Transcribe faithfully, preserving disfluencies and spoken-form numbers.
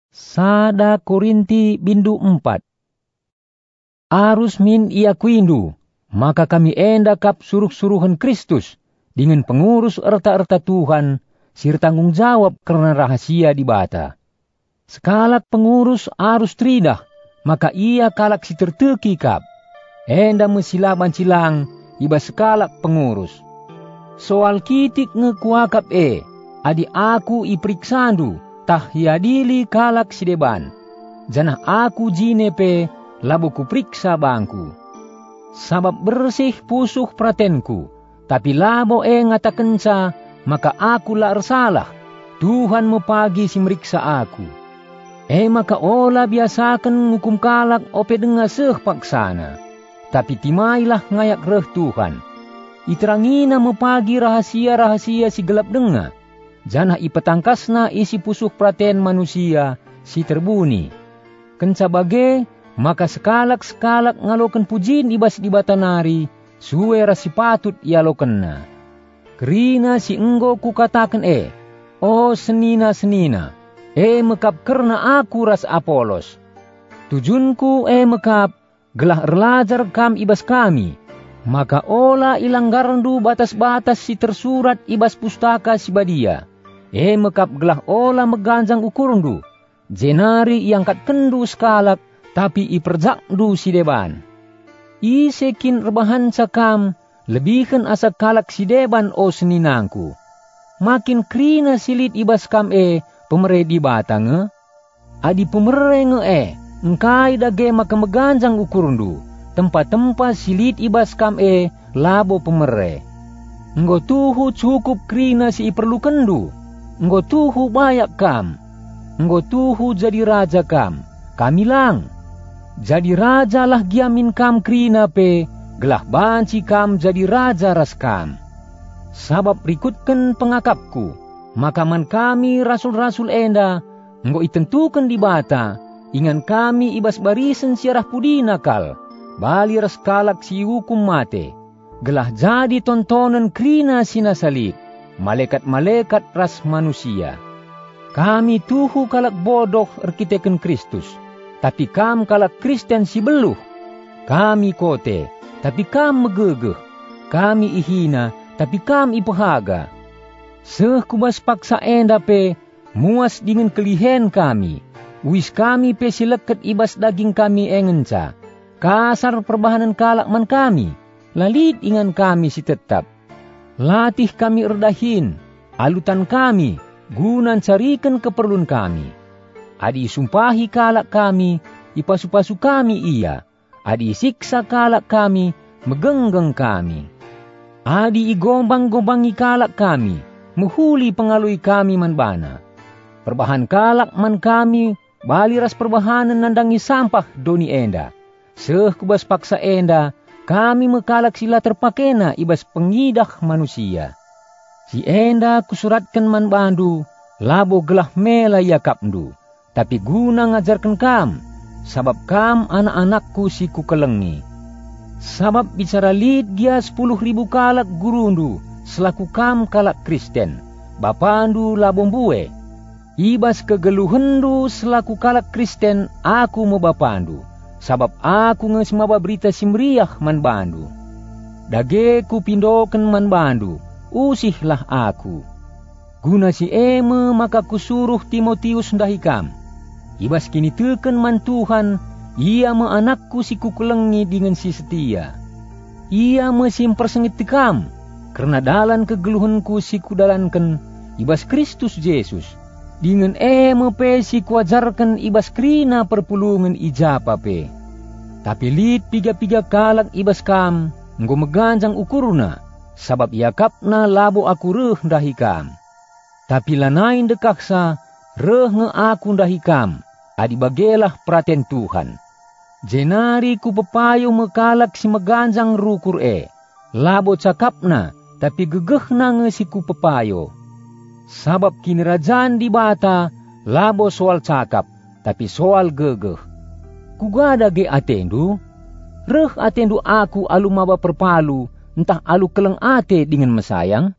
Sada Korinti bindu empat. Arus min ia kuindu, maka kami enda kap suruh-suruhan Kristus, dengan pengurus erta-erta Tuhan, sir tanggung jawab karena rahasia di bata. Sekalak pengurus arus tridah, maka ia kalak si terteki kap. Enda mesilaban cilang, iba sekalak pengurus. Soal kitik ngekuakap e, adi aku ipriksandu, tah hiadili kalak si deban. Janah aku jinepe, labu kupriksa bangku. Sabab bersih pusuh pratenku, tapi labo e ngatakenca, maka aku la ersalah. Tuhan mepagi si meriksa aku. E maka ola biasakan ngukum kalak ope denga seh paksana. Tapi timailah ngayak reh Tuhan. Iterangina mepagi rahasia-rahasia si gelap denga. Janah ipetangkasna isi pusuh praten manusia si terbuni. Kenca bage, maka sekalak-sekalak ngaloken pujin ibas di batanari, suwe rasi patut ialokenna. Kerina si enggo kukataken e, o senina-senina, e mekap kerna aku ras Apolos. Tujunku e mekap, gelah erlajar kam ibas kami, maka ola ilanggarandu batas-batas si tersurat ibas pustaka si badia. E mekap gelah ola meganjang ukurundu, jenari iangkat kendu sekalak, tapi iperjakdu si deban. Isekin rebahan sakam, lebihkan asa kalak si deban o seninangku. Makin krina silit ibas kam e, pemere di batang adi pemere nge e, engkai dage maka meganjang ukurundu, tempat-tempat silit ibas kam e, labo pemere. Nggo tuhu cukup krina si iperlukendu, nggo tuhu bayak kam, nggo tuhu jadi raja kam, kamilang. Jadi raja lah giamin kam krina pe, gelah banci kam jadi raja ras kam. Sabab rikutkan pengakapku, maka man kami rasul-rasul enda, nggo itentukan di bata, ingan kami ibas barisen siarah pudi nakal, bali ras kalak si hukum mate, gelah jadi tontonan krina sinasalit, malaikat-malaikat ras manusia. Kami tuhu kalak bodoh erkiteken Kristus, tapi kam kalak Kristen si beluh. Kami kote, tapi kam megegeh. Kami ihina, tapi kam ipahaga. Seh kubas paksa enda pe, muas dengan kelihen kami. Wis kami pe sileket ibas daging kami engenca. Kasar perbahanan kalak man kami, lalit ingan kami si tetap. Latih kami erdahin, alutan kami, gunan carikan keperluan kami. Adi sumpahi kalak kami, ipasu-pasu kami iya. Adi siksa kalak kami, megenggeng kami. Adi igombang-gombangi kalak kami, menghuli pengalui kami man bana. Perbahan kalak man kami, bali ras perbahanan nandangi sampah doni enda. Seh kubas paksa enda, kami mekalak sila terpakena ibas pengidah manusia. Si enda kusuratkan man bandu, labo gelah mela yakapndu. Tapi guna ngajarkan kam, sabab kam anak-anakku si kukelengi. Sabab bicara lid dia sepuluh ribu kalak gurundu, selaku kam kalak Kristen, bapandu labombue. Ibas kegeluhendu selaku kalak Kristen, aku mau bapandu, sabab aku ngesmaba berita simriah man bandu. Dage ku pindoken man bandu, usihlah aku. Guna si eme maka kusuruh Timotius ndahi kam. Ibas kini teken man Tuhan, ia me anakku si kukelengi dengan si setia. Ia me simpersengit kam, karena dalan kegeluhanku si kudalankan, ibas Kristus Yesus. Dengan eme pe si kuajarkan ibas krina perpulungan ijapa pe. Tapi lid piga-piga kalak ibas kam, nggo meganjang ukurna, sabab yakapna labo aku reh ndahi kam. Tapi lanain dekaksa, reh nge aku ndahi kam, adi bagelah praten Tuhan. Jenari ku pepayo mekalak si meganjang rukur e. Labo cakapna, tapi gegehna nge si ku pepayo. Sabab kinirajaan di bata, labo soal cakap, tapi soal gegeh. Kugada ge atendu, reh atendu aku alu maba perpalu, entah alu keleng ate dengan mesayang.